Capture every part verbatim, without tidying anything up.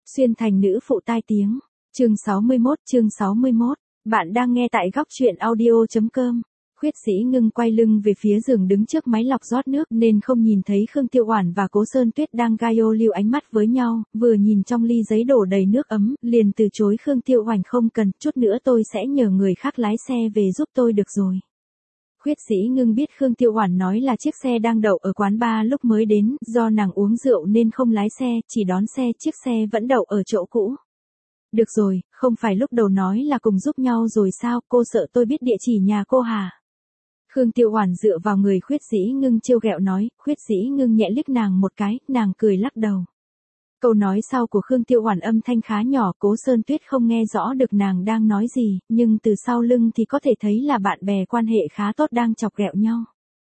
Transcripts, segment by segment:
Xuyên thành nữ phụ tai tiếng. Chương sáu mươi mốt, chương sáu mươi mốt. Bạn đang nghe tại góc truyện audio chấm com. Khuyết Dĩ Ngưng quay lưng về phía giường đứng trước máy lọc rót nước nên không nhìn thấy Khương Tiêu Oản và Cố Sơn Tuyết đang gaio lưu ánh mắt với nhau, vừa nhìn trong ly giấy đổ đầy nước ấm, liền từ chối Khương Tiêu Oản không cần, chút nữa tôi sẽ nhờ người khác lái xe về giúp tôi được rồi. Khuyết Dĩ Ngưng biết Khương Tiêu Oản nói là chiếc xe đang đậu ở quán bar lúc mới đến, do nàng uống rượu nên không lái xe, chỉ đón xe, chiếc xe vẫn đậu ở chỗ cũ. Được rồi, không phải lúc đầu nói là cùng giúp nhau rồi sao, cô sợ tôi biết địa chỉ nhà cô hả? Khương Tiêu Oản dựa vào người Khuyết Dĩ Ngưng trêu ghẹo nói, Khuyết Dĩ Ngưng nhẹ liếc nàng một cái, nàng cười lắc đầu. Câu nói sau của Khương Tiêu Oản âm thanh khá nhỏ, Cố Sơn Tuyết không nghe rõ được nàng đang nói gì, nhưng từ sau lưng thì có thể thấy là bạn bè quan hệ khá tốt đang chọc ghẹo nhau.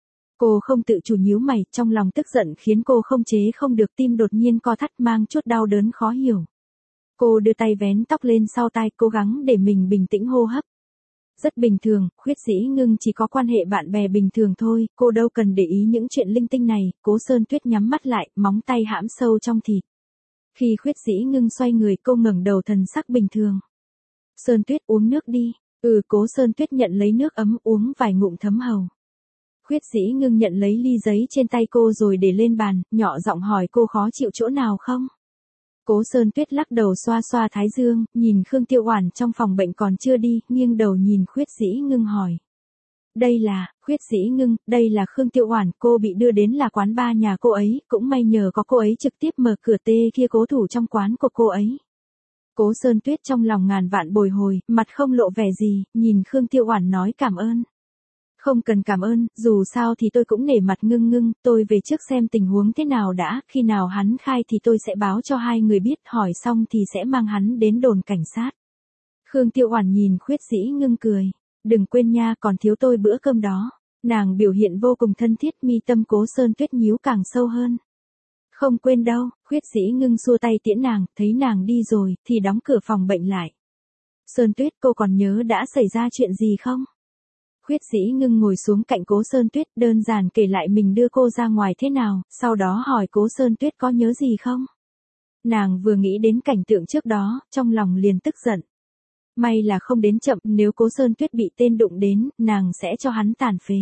Cô không tự chủ nhíu mày, trong lòng tức giận khiến cô không chế không được, tim đột nhiên co thắt mang chút đau đớn khó hiểu. Cô đưa tay vén tóc lên sau tai, cố gắng để mình bình tĩnh hô hấp. Rất bình thường, Khuyết Dĩ Ngưng chỉ có quan hệ bạn bè bình thường thôi, cô đâu cần để ý những chuyện linh tinh này. Cố Sơn Tuyết nhắm mắt lại, móng tay hãm sâu trong thịt. Khi Khuyết Dĩ Ngưng xoay người, cô ngẩng đầu thần sắc bình thường. Sơn Tuyết uống nước đi. Ừ, Cố Sơn Tuyết nhận lấy nước ấm uống vài ngụm thấm hầu. Khuyết Dĩ Ngưng nhận lấy ly giấy trên tay cô rồi để lên bàn, nhỏ giọng hỏi cô khó chịu chỗ nào không? Cố Sơn Tuyết lắc đầu xoa xoa thái dương, nhìn Khương Tiêu Oản trong phòng bệnh còn chưa đi, nghiêng đầu nhìn Khuyết Dĩ Ngưng hỏi. Đây là, Khuyết Dĩ Ngưng, đây là Khương Tiêu Oản, cô bị đưa đến là quán bar nhà cô ấy, cũng may nhờ có cô ấy trực tiếp mở cửa tê kia cố thủ trong quán của cô ấy. Cố Sơn Tuyết trong lòng ngàn vạn bồi hồi, mặt không lộ vẻ gì, nhìn Khương Tiêu Oản nói cảm ơn. Không cần cảm ơn, dù sao thì tôi cũng nể mặt Ngưng Ngưng, tôi về trước xem tình huống thế nào đã, khi nào hắn khai thì tôi sẽ báo cho hai người biết, hỏi xong thì sẽ mang hắn đến đồn cảnh sát. Khương Tiêu Oản nhìn Khuyết Dĩ Ngưng cười, đừng quên nha, còn thiếu tôi bữa cơm đó. Nàng biểu hiện vô cùng thân thiết, mi tâm Cố Sơn Tuyết nhíu càng sâu hơn. Không quên đâu, Khuyết Dĩ Ngưng xua tay tiễn nàng, thấy nàng đi rồi, thì đóng cửa phòng bệnh lại. Sơn Tuyết, cô còn nhớ đã xảy ra chuyện gì không? Khuyết Dĩ Ngưng ngồi xuống cạnh Cố Sơn Tuyết, đơn giản kể lại mình đưa cô ra ngoài thế nào, sau đó hỏi Cố Sơn Tuyết có nhớ gì không? Nàng vừa nghĩ đến cảnh tượng trước đó, trong lòng liền tức giận. May là không đến chậm, nếu Cố Sơn Tuyết bị tên đụng đến, nàng sẽ cho hắn tàn phế.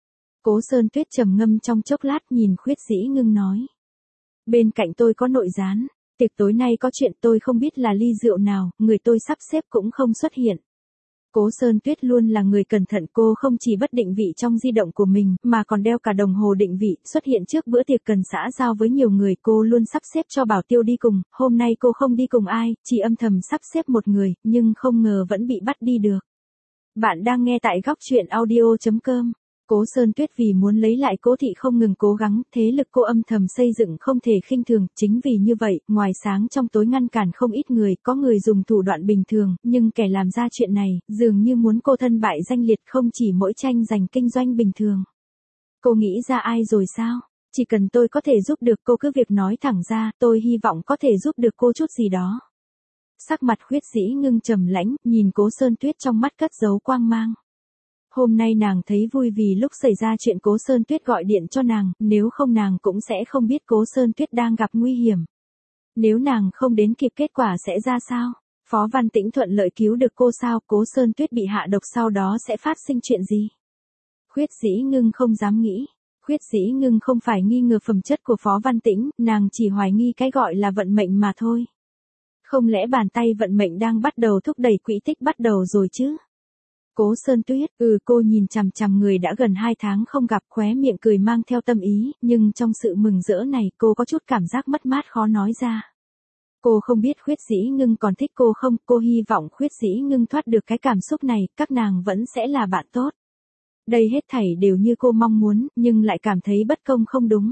Cố Sơn Tuyết trầm ngâm trong chốc lát nhìn Khuyết Dĩ Ngưng nói. Bên cạnh tôi có nội gián, tiệc tối nay có chuyện tôi không biết là ly rượu nào, người tôi sắp xếp cũng không xuất hiện. Cố Sơn Tuyết luôn là người cẩn thận, cô không chỉ bất định vị trong di động của mình, mà còn đeo cả đồng hồ định vị, xuất hiện trước bữa tiệc cần xã giao với nhiều người, cô luôn sắp xếp cho Bảo Tiêu đi cùng, hôm nay cô không đi cùng ai, chỉ âm thầm sắp xếp một người, nhưng không ngờ vẫn bị bắt đi được. Bạn đang nghe tại góc truyện audio chấm com. Cố Sơn Tuyết vì muốn lấy lại Cố thị không ngừng cố gắng, thế lực cô âm thầm xây dựng không thể khinh thường, chính vì như vậy, ngoài sáng trong tối ngăn cản không ít người, có người dùng thủ đoạn bình thường, nhưng kẻ làm ra chuyện này, dường như muốn cô thân bại danh liệt, không chỉ mỗi tranh giành kinh doanh bình thường. Cô nghĩ ra ai rồi sao? Chỉ cần tôi có thể giúp được cô cứ việc nói thẳng ra, tôi hy vọng có thể giúp được cô chút gì đó. Sắc mặt Khuyết Dĩ Ngưng trầm lãnh, nhìn Cố Sơn Tuyết trong mắt cất giấu quang mang. Hôm nay nàng thấy vui vì lúc xảy ra chuyện Cố Sơn Tuyết gọi điện cho nàng, nếu không nàng cũng sẽ không biết Cố Sơn Tuyết đang gặp nguy hiểm. Nếu nàng không đến kịp kết quả sẽ ra sao? Phó Văn Tĩnh thuận lợi cứu được cô sao? Cố Sơn Tuyết bị hạ độc sau đó sẽ phát sinh chuyện gì? Khuyết Dĩ Ngưng không dám nghĩ. Khuyết Dĩ Ngưng không phải nghi ngờ phẩm chất của Phó Văn Tĩnh, nàng chỉ hoài nghi cái gọi là vận mệnh mà thôi. Không lẽ bàn tay vận mệnh đang bắt đầu thúc đẩy quỹ tích bắt đầu rồi chứ? Cố Sơn Tuyết, ừ cô nhìn chằm chằm người đã gần hai tháng không gặp, khóe miệng cười mang theo tâm ý, nhưng trong sự mừng rỡ này cô có chút cảm giác mất mát khó nói ra. Cô không biết Khuyết Dĩ Ngưng còn thích cô không, cô hy vọng Khuyết Dĩ Ngưng thoát được cái cảm xúc này, các nàng vẫn sẽ là bạn tốt. Đây hết thảy đều như cô mong muốn, nhưng lại cảm thấy bất công không đúng.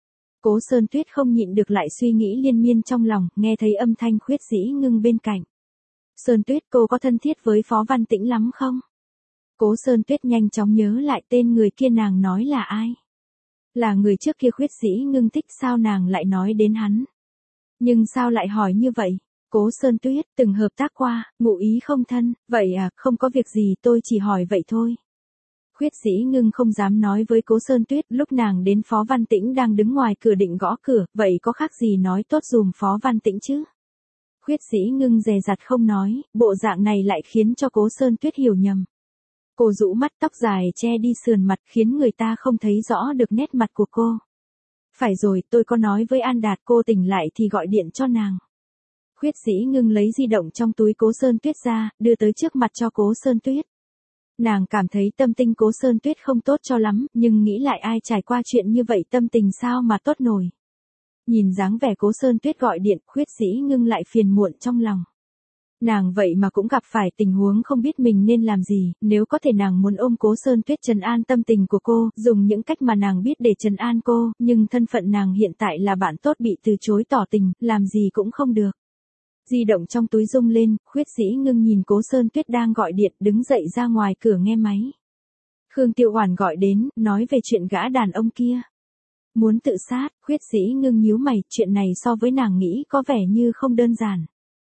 Cố Sơn Tuyết không nhịn được lại suy nghĩ liên miên trong lòng, nghe thấy âm thanh Khuyết Dĩ Ngưng bên cạnh. Sơn Tuyết, cô có thân thiết với Phó Văn Tĩnh lắm không? Cố Sơn Tuyết nhanh chóng nhớ lại tên người kia, nàng nói là ai? Là người trước kia Khuyết Dĩ Ngưng thích, sao nàng lại nói đến hắn? Nhưng sao lại hỏi như vậy? Cố Sơn Tuyết, từng hợp tác qua, ngụ ý không thân, vậy à, không có việc gì, tôi chỉ hỏi vậy thôi. Khuyết Dĩ Ngưng không dám nói với Cố Sơn Tuyết, lúc nàng đến Phó Văn Tĩnh đang đứng ngoài cửa định gõ cửa, vậy có khác gì nói tốt dùm Phó Văn Tĩnh chứ? Khuyết Dĩ Ngưng dè dặt không nói, bộ dạng này lại khiến cho Cố Sơn Tuyết hiểu nhầm. Cô rũ mắt, tóc dài che đi sườn mặt khiến người ta không thấy rõ được nét mặt của cô. Phải rồi, tôi có nói với An Đạt cô tỉnh lại thì gọi điện cho nàng. Khuyết Dĩ Ngưng lấy di động trong túi Cố Sơn Tuyết ra, đưa tới trước mặt cho Cố Sơn Tuyết. Nàng cảm thấy tâm tình Cố Sơn Tuyết không tốt cho lắm, nhưng nghĩ lại ai trải qua chuyện như vậy tâm tình sao mà tốt nổi. Nhìn dáng vẻ Cố Sơn Tuyết gọi điện, Khuyết Dĩ Ngưng lại phiền muộn trong lòng. Nàng vậy mà cũng gặp phải tình huống không biết mình nên làm gì, nếu có thể nàng muốn ôm Cố Sơn Tuyết trấn an tâm tình của cô, dùng những cách mà nàng biết để trấn an cô, nhưng thân phận nàng hiện tại là bạn tốt bị từ chối tỏ tình, làm gì cũng không được. Di động trong túi rung lên, Khuyết Dĩ Ngưng nhìn Cố Sơn Tuyết đang gọi điện, đứng dậy ra ngoài cửa nghe máy. Khương Tiêu Hoàn gọi đến, nói về chuyện gã đàn ông kia. Muốn tự sát, Khuyết Dĩ Ngưng nhíu mày, chuyện này so với nàng nghĩ có vẻ như không đơn giản.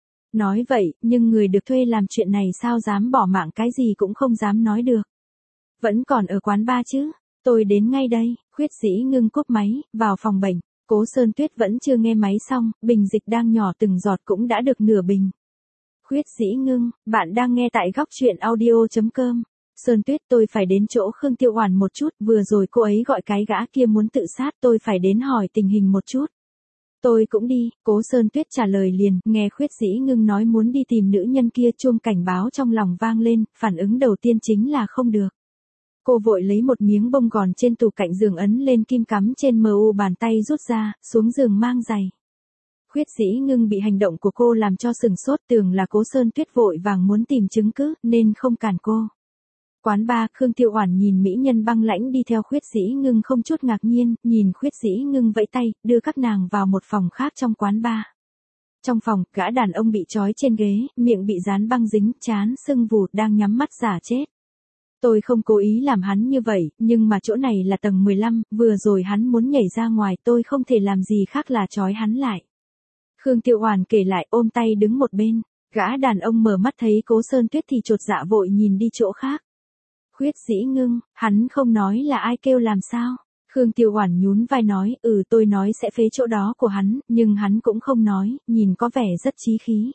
Nói vậy, nhưng người được thuê làm chuyện này sao dám bỏ mạng, cái gì cũng không dám nói được. Vẫn còn ở quán bar chứ, tôi đến ngay đây. Khuyết Dĩ Ngưng cúp máy, vào phòng bệnh. Cố Sơn Tuyết vẫn chưa nghe máy xong, bình dịch đang nhỏ từng giọt cũng đã được nửa bình. Khuyết Dĩ Ngưng, bạn đang nghe tại góc truyện audio chấm com. Sơn Tuyết, tôi phải đến chỗ Khương Tiêu Hoàn một chút, vừa rồi cô ấy gọi cái gã kia muốn tự sát, tôi phải đến hỏi tình hình một chút. Tôi cũng đi, Cố Sơn Tuyết trả lời liền, nghe Khuyết Dĩ Ngưng nói muốn đi tìm nữ nhân kia, chuông cảnh báo trong lòng vang lên, phản ứng đầu tiên chính là không được. Cô vội lấy một miếng bông gòn trên tủ cạnh giường ấn lên kim cắm trên mờ u bàn tay rút ra, xuống giường mang giày. Khuyết Dĩ Ngưng bị hành động của cô làm cho sừng sốt, tưởng là Cố Sơn Tuyết vội vàng muốn tìm chứng cứ, nên không cản cô. Quán bar, Khương Tiêu Hoàn nhìn mỹ nhân băng lãnh đi theo Khuyết Dĩ Ngưng không chút ngạc nhiên, nhìn Khuyết Dĩ Ngưng vẫy tay, đưa các nàng vào một phòng khác trong quán bar. Trong phòng, gã đàn ông bị trói trên ghế, miệng bị dán băng dính, trán sưng vụt đang nhắm mắt giả chết. Tôi không cố ý làm hắn như vậy, nhưng mà chỗ này là tầng mười lăm, vừa rồi hắn muốn nhảy ra ngoài, tôi không thể làm gì khác là trói hắn lại. Khương Tiêu Hoàn kể lại, ôm tay đứng một bên. Gã đàn ông mở mắt thấy Cố Sơn Tuyết thì chột dạ vội nhìn đi chỗ khác. Khuyết Dĩ Ngưng, hắn không nói là ai kêu làm sao? Khương Tiêu Hoàn nhún vai nói, ừ tôi nói sẽ phế chỗ đó của hắn, nhưng hắn cũng không nói, nhìn có vẻ rất chí khí.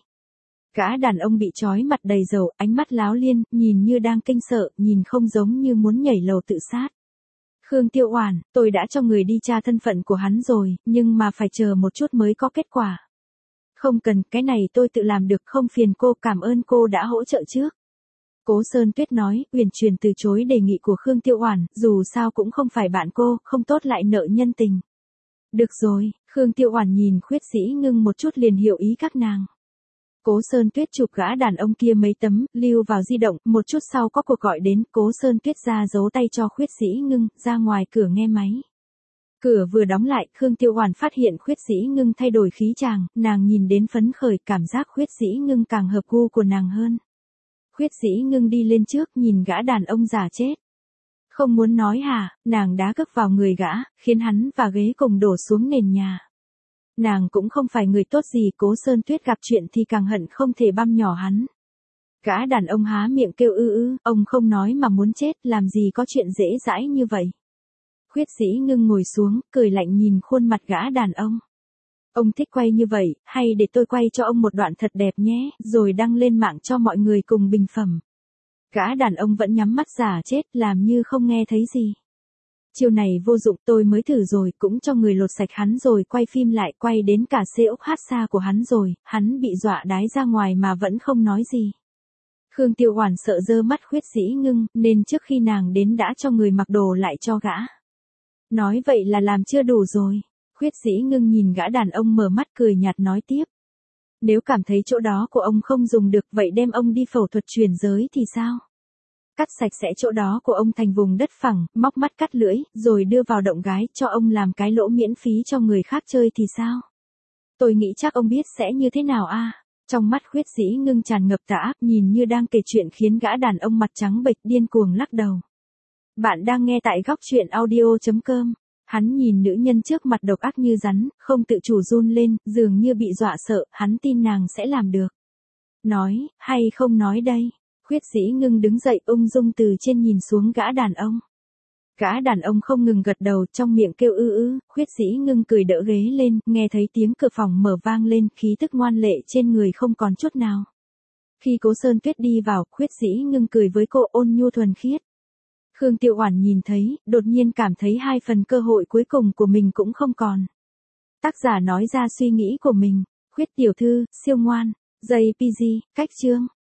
Gã đàn ông bị trói mặt đầy dầu, ánh mắt láo liên, nhìn như đang kinh sợ, nhìn không giống như muốn nhảy lầu tự sát. Khương Tiêu Hoàn, tôi đã cho người đi tra thân phận của hắn rồi, nhưng mà phải chờ một chút mới có kết quả. Không cần, cái này tôi tự làm được, không phiền cô, cảm ơn cô đã hỗ trợ trước. Cố Sơn Tuyết nói, uyển chuyển từ chối đề nghị của Khương Tiêu Hoàn, dù sao cũng không phải bạn cô, không tốt lại nợ nhân tình. Được rồi, Khương Tiêu Hoàn nhìn Khuyết Dĩ Ngưng một chút liền hiểu ý các nàng. Cố Sơn Tuyết chụp gã đàn ông kia mấy tấm, lưu vào di động, một chút sau có cuộc gọi đến, Cố Sơn Tuyết ra giấu tay cho Khuyết Dĩ Ngưng, ra ngoài cửa nghe máy. Cửa vừa đóng lại, Khương Tiêu Hoàn phát hiện Khuyết Dĩ Ngưng thay đổi khí chàng, nàng nhìn đến phấn khởi, cảm giác Khuyết Dĩ Ngưng càng hợp gu của nàng hơn. Khuyết Dĩ Ngưng đi lên trước, nhìn gã đàn ông giả chết. Không muốn nói hả, nàng đá cước vào người gã, khiến hắn và ghế cùng đổ xuống nền nhà. Nàng cũng không phải người tốt gì, Cố Sơn Tuyết gặp chuyện thì càng hận không thể băm nhỏ hắn. Gã đàn ông há miệng kêu ư ư, ông không nói mà muốn chết, làm gì có chuyện dễ dãi như vậy. Khuyết Dĩ Ngưng ngồi xuống, cười lạnh nhìn khuôn mặt gã đàn ông. Ông thích quay như vậy, hay để tôi quay cho ông một đoạn thật đẹp nhé, rồi đăng lên mạng cho mọi người cùng bình phẩm. Gã đàn ông vẫn nhắm mắt giả chết, làm như không nghe thấy gì. Chiêu này vô dụng, tôi mới thử rồi, cũng cho người lột sạch hắn rồi quay phim lại, quay đến cả xe ốc hát xa của hắn rồi, hắn bị dọa đái ra ngoài mà vẫn không nói gì. Khương Tiêu Hoàn sợ dơ mắt Khuyết Dĩ Ngưng, nên trước khi nàng đến đã cho người mặc đồ lại cho gã. Nói vậy là làm chưa đủ rồi. Khuyết Dĩ Ngưng nhìn gã đàn ông mở mắt cười nhạt nói tiếp. Nếu cảm thấy chỗ đó của ông không dùng được, vậy đem ông đi phẫu thuật chuyển giới thì sao? Cắt sạch sẽ chỗ đó của ông thành vùng đất phẳng, móc mắt cắt lưỡi, rồi đưa vào động gái, cho ông làm cái lỗ miễn phí cho người khác chơi thì sao? Tôi nghĩ chắc ông biết sẽ như thế nào a. Trong mắt Khuyết Dĩ Ngưng tràn ngập tà ác, nhìn như đang kể chuyện khiến gã đàn ông mặt trắng bệch điên cuồng lắc đầu. Bạn đang nghe tại góc truyện audio chấm com. Hắn nhìn nữ nhân trước mặt độc ác như rắn, không tự chủ run lên, dường như bị dọa sợ, hắn tin nàng sẽ làm được. Nói, hay không nói đây? Khuyết Dĩ Ngưng đứng dậy ung dung từ trên nhìn xuống gã đàn ông. Gã đàn ông không ngừng gật đầu, trong miệng kêu ư ư. Khuyết Dĩ Ngưng cười đỡ ghế lên, nghe thấy tiếng cửa phòng mở vang lên, khí tức ngoan lệ trên người không còn chút nào. Khi Cố Sơn Tuyết đi vào, Khuyết Dĩ Ngưng cười với cô, ôn nhu thuần khiết. Khương Tiểu Oản nhìn thấy, đột nhiên cảm thấy hai phần cơ hội cuối cùng của mình cũng không còn. Tác giả nói ra suy nghĩ của mình. Khuyết tiểu thư, siêu ngoan. gi pê giê, cách chương.